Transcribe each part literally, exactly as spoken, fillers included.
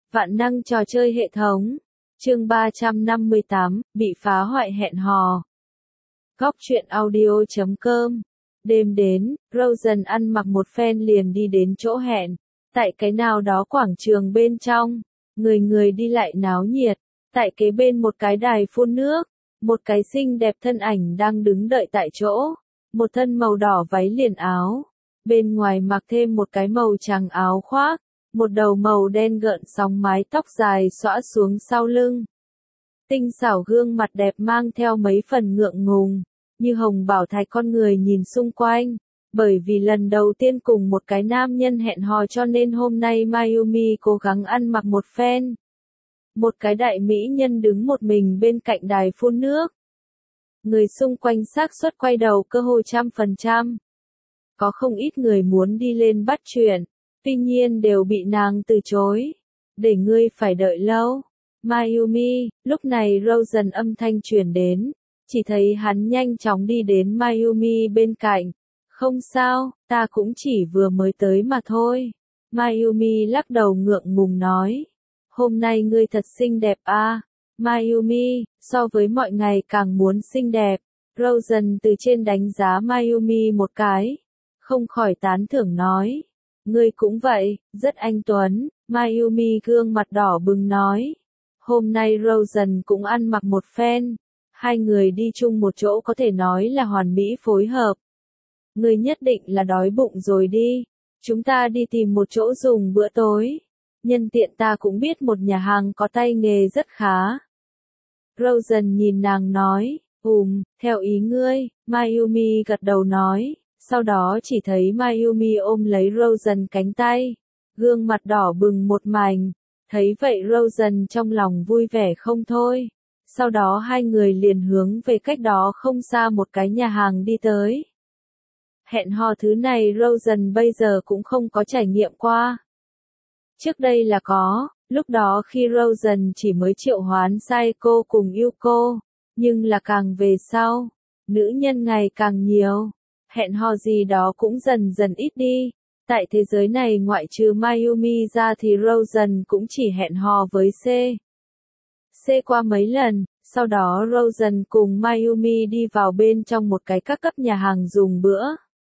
Vạn năng trò chơi hệ thống. Chương ba trăm năm mươi tám, bị phá hoại hẹn hò. Góc truyện audio chấm com. Đêm đến, Rosen ăn mặc một phen liền đi đến chỗ hẹn. Tại cái nào đó quảng trường bên trong, người người đi lại náo nhiệt. Tại kế bên một cái đài phun nước, một cái xinh đẹp thân ảnh đang đứng đợi tại chỗ. Một thân màu đỏ váy liền áo. Bên ngoài mặc thêm một cái màu trắng áo khoác. Một đầu màu đen gợn sóng mái tóc dài xõa xuống sau lưng. Tinh xảo gương mặt đẹp mang theo mấy phần ngượng ngùng, như hồng bảo thạch con người nhìn xung quanh. Bởi vì lần đầu tiên cùng một cái nam nhân hẹn hò cho nên hôm nay Mayumi cố gắng ăn mặc một phen. Một cái đại mỹ nhân đứng một mình bên cạnh đài phun nước. Người xung quanh xác suất quay đầu cơ hội trăm phần trăm. Có không ít người muốn đi lên bắt chuyện. Tuy nhiên đều bị nàng từ chối. Để ngươi phải đợi lâu. Mayumi, lúc này Rosen âm thanh truyền đến. Chỉ thấy hắn nhanh chóng đi đến Mayumi bên cạnh. Không sao, ta cũng chỉ vừa mới tới mà thôi. Mayumi lắc đầu ngượng ngùng nói. Hôm nay ngươi thật xinh đẹp à. Mayumi, so với mọi ngày càng muốn xinh đẹp. Rosen từ trên đánh giá Mayumi một cái. Không khỏi tán thưởng nói. Ngươi cũng vậy, rất anh tuấn, Mayumi gương mặt đỏ bừng nói. Hôm nay Rosen cũng ăn mặc một phen. Hai người đi chung một chỗ có thể nói là hoàn mỹ phối hợp. Ngươi nhất định là đói bụng rồi đi. Chúng ta đi tìm một chỗ dùng bữa tối. Nhân tiện ta cũng biết một nhà hàng có tay nghề rất khá. Rosen nhìn nàng nói, ừm, theo ý ngươi, Mayumi gật đầu nói. Sau đó chỉ thấy Mayumi ôm lấy Rosen cánh tay, gương mặt đỏ bừng một mảnh, thấy vậy Rosen trong lòng vui vẻ không thôi. Sau đó hai người liền hướng về cách đó không xa một cái nhà hàng đi tới. Hẹn hò thứ này Rosen bây giờ cũng không có trải nghiệm qua. Trước đây là có, lúc đó khi Rosen chỉ mới triệu hoán Saeko cùng Yuko, nhưng là càng về sau, nữ nhân ngày càng nhiều. Hẹn hò gì đó cũng dần dần ít đi. Tại thế giới này ngoại trừ Mayumi ra thì Rosen cũng chỉ hẹn hò với C. C qua mấy lần, sau đó Rosen cùng Mayumi đi vào bên trong một cái các cấp nhà hàng dùng bữa.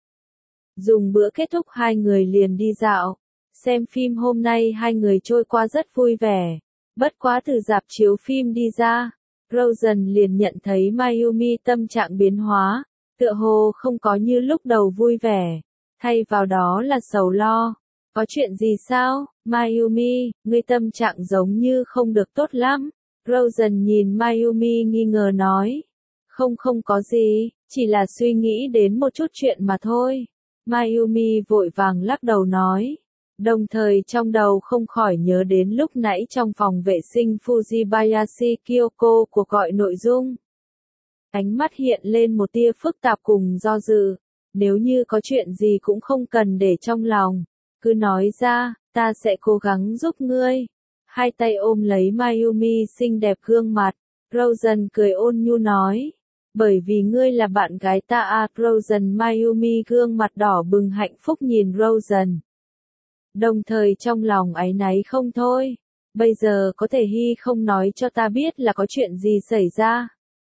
Dùng bữa kết thúc hai người liền đi dạo. Xem phim hôm nay hai người trôi qua rất vui vẻ. Bất quá từ rạp chiếu phim đi ra, Rosen liền nhận thấy Mayumi tâm trạng biến hóa. Tựa hồ không có như lúc đầu vui vẻ, thay vào đó là sầu lo. Có chuyện gì sao, Mayumi, ngươi tâm trạng giống như không được tốt lắm. Rosen nhìn Mayumi nghi ngờ nói. Không không có gì, chỉ là suy nghĩ đến một chút chuyện mà thôi. Mayumi vội vàng lắc đầu nói. Đồng thời trong đầu không khỏi nhớ đến lúc nãy trong phòng vệ sinh Fujibayashi Kyoko của gọi nội dung. Ánh mắt hiện lên một tia phức tạp cùng do dự. Nếu như có chuyện gì cũng không cần để trong lòng. Cứ nói ra, ta sẽ cố gắng giúp ngươi. Hai tay ôm lấy Mayumi xinh đẹp gương mặt. Rosen cười ôn nhu nói. Bởi vì ngươi là bạn gái ta à. Rosen Mayumi gương mặt đỏ bừng hạnh phúc nhìn Rosen. Đồng thời trong lòng áy náy không thôi. Bây giờ có thể hy không nói cho ta biết là có chuyện gì xảy ra.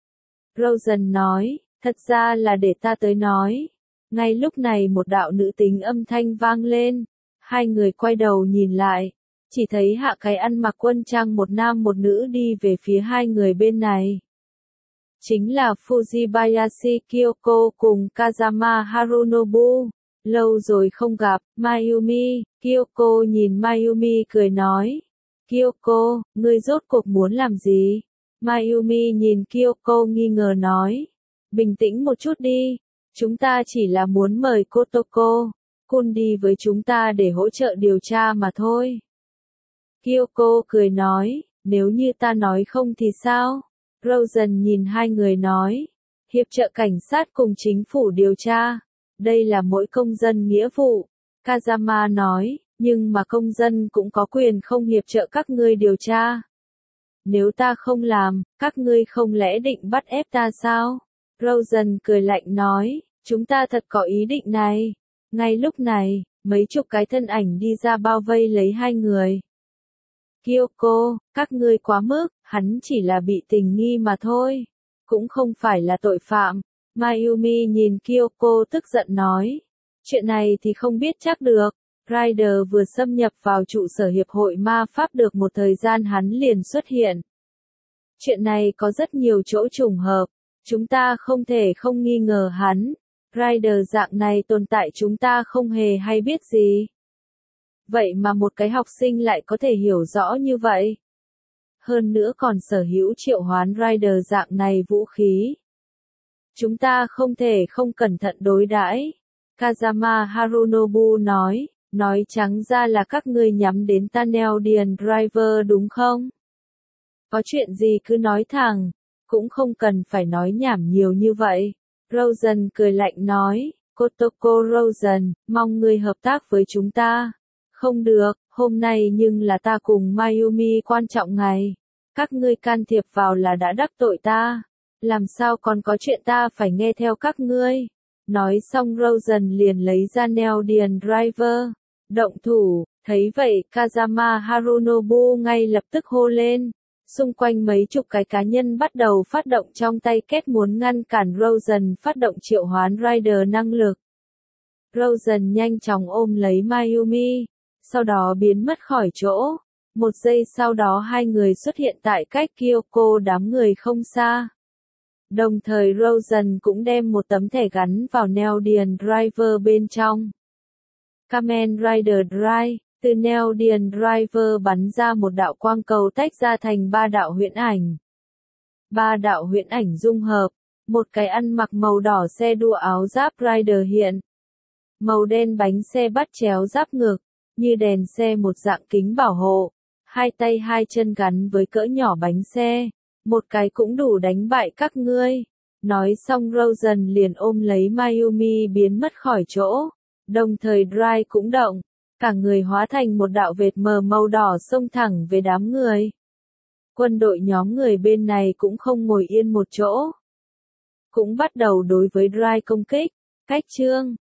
Rosen nói, thật ra là để ta tới nói. Ngay lúc này một đạo nữ tính âm thanh vang lên. Hai người quay đầu nhìn lại. Chỉ thấy hạ cái ăn mặc quân trang một nam một nữ đi về phía hai người bên này. Chính là Fujibayashi Kyoko cùng Kazama Harunobu. Lâu rồi không gặp, Mayumi. Kyoko nhìn Mayumi cười nói. Kyoko, ngươi rốt cuộc muốn làm gì? Mayumi nhìn Kyoko nghi ngờ nói. Bình tĩnh một chút đi. Chúng ta chỉ là muốn mời Kotoko Kun đi với chúng ta để hỗ trợ điều tra mà thôi. Kyoko cười nói. Nếu như ta nói không thì sao? Rosen nhìn hai người nói. Hiệp trợ cảnh sát cùng chính phủ điều tra. Đây là mỗi công dân nghĩa vụ. Kazama nói. Nhưng mà công dân cũng có quyền không hiệp trợ các ngươi điều tra. Nếu ta không làm, các ngươi không lẽ định bắt ép ta sao? Rosen cười lạnh nói, chúng ta thật có ý định này. Ngay lúc này, mấy chục cái thân ảnh đi ra bao vây lấy hai người. Kyoko, các ngươi quá mức, hắn chỉ là bị tình nghi mà thôi. Cũng không phải là tội phạm. Mayumi nhìn Kyoko tức giận nói. Chuyện này thì không biết chắc được. Rider vừa xâm nhập vào trụ sở hiệp hội ma pháp được một thời gian hắn liền xuất hiện. Chuyện này có rất nhiều chỗ trùng hợp. Chúng ta không thể không nghi ngờ hắn. Rider dạng này tồn tại chúng ta không hề hay biết gì. Vậy mà một cái học sinh lại có thể hiểu rõ như vậy. Hơn nữa còn sở hữu triệu hoán Rider dạng này vũ khí. Chúng ta không thể không cẩn thận đối đãi. Kazama Harunobu nói, nói trắng ra là các ngươi nhắm đến Taneldian Driver đúng không? Có chuyện gì cứ nói thẳng, cũng không cần phải nói nhảm nhiều như vậy. Rosen cười lạnh nói, Kotoko Rosen, mong ngươi hợp tác với chúng ta. Không được, hôm nay nhưng là ta cùng Mayumi quan trọng ngày. Các ngươi can thiệp vào là đã đắc tội ta. Làm sao còn có chuyện ta phải nghe theo các ngươi. Nói xong Rosen liền lấy ra Neldian Driver. Động thủ, thấy vậy Kazama Harunobu ngay lập tức hô lên. Xung quanh mấy chục cái cá nhân bắt đầu phát động trong tay kết muốn ngăn cản Rosen phát động triệu hoán Rider năng lực. Rosen nhanh chóng ôm lấy Mayumi, sau đó biến mất khỏi chỗ. Một giây sau đó hai người xuất hiện tại cách Kyoko đám người không xa. Đồng thời Rosen cũng đem một tấm thẻ gắn vào Neldian Driver bên trong. Kamen Rider Drive, từ Neldian Driver bắn ra một đạo quang cầu tách ra thành ba đạo huyễn ảnh. Ba đạo huyễn ảnh dung hợp, một cái ăn mặc màu đỏ xe đua áo giáp Rider hiện. Màu đen bánh xe bắt chéo giáp ngực, như đèn xe một dạng kính bảo hộ. Hai tay hai chân gắn với cỡ nhỏ bánh xe. Một cái cũng đủ đánh bại các ngươi. Nói xong Rosen liền ôm lấy Mayumi biến mất khỏi chỗ. Đồng thời Dry cũng động. Cả người hóa thành một đạo vệt mờ màu đỏ xông thẳng về đám người. Quân đội nhóm người bên này cũng không ngồi yên một chỗ. Cũng bắt đầu đối với Dry công kích. Cách chương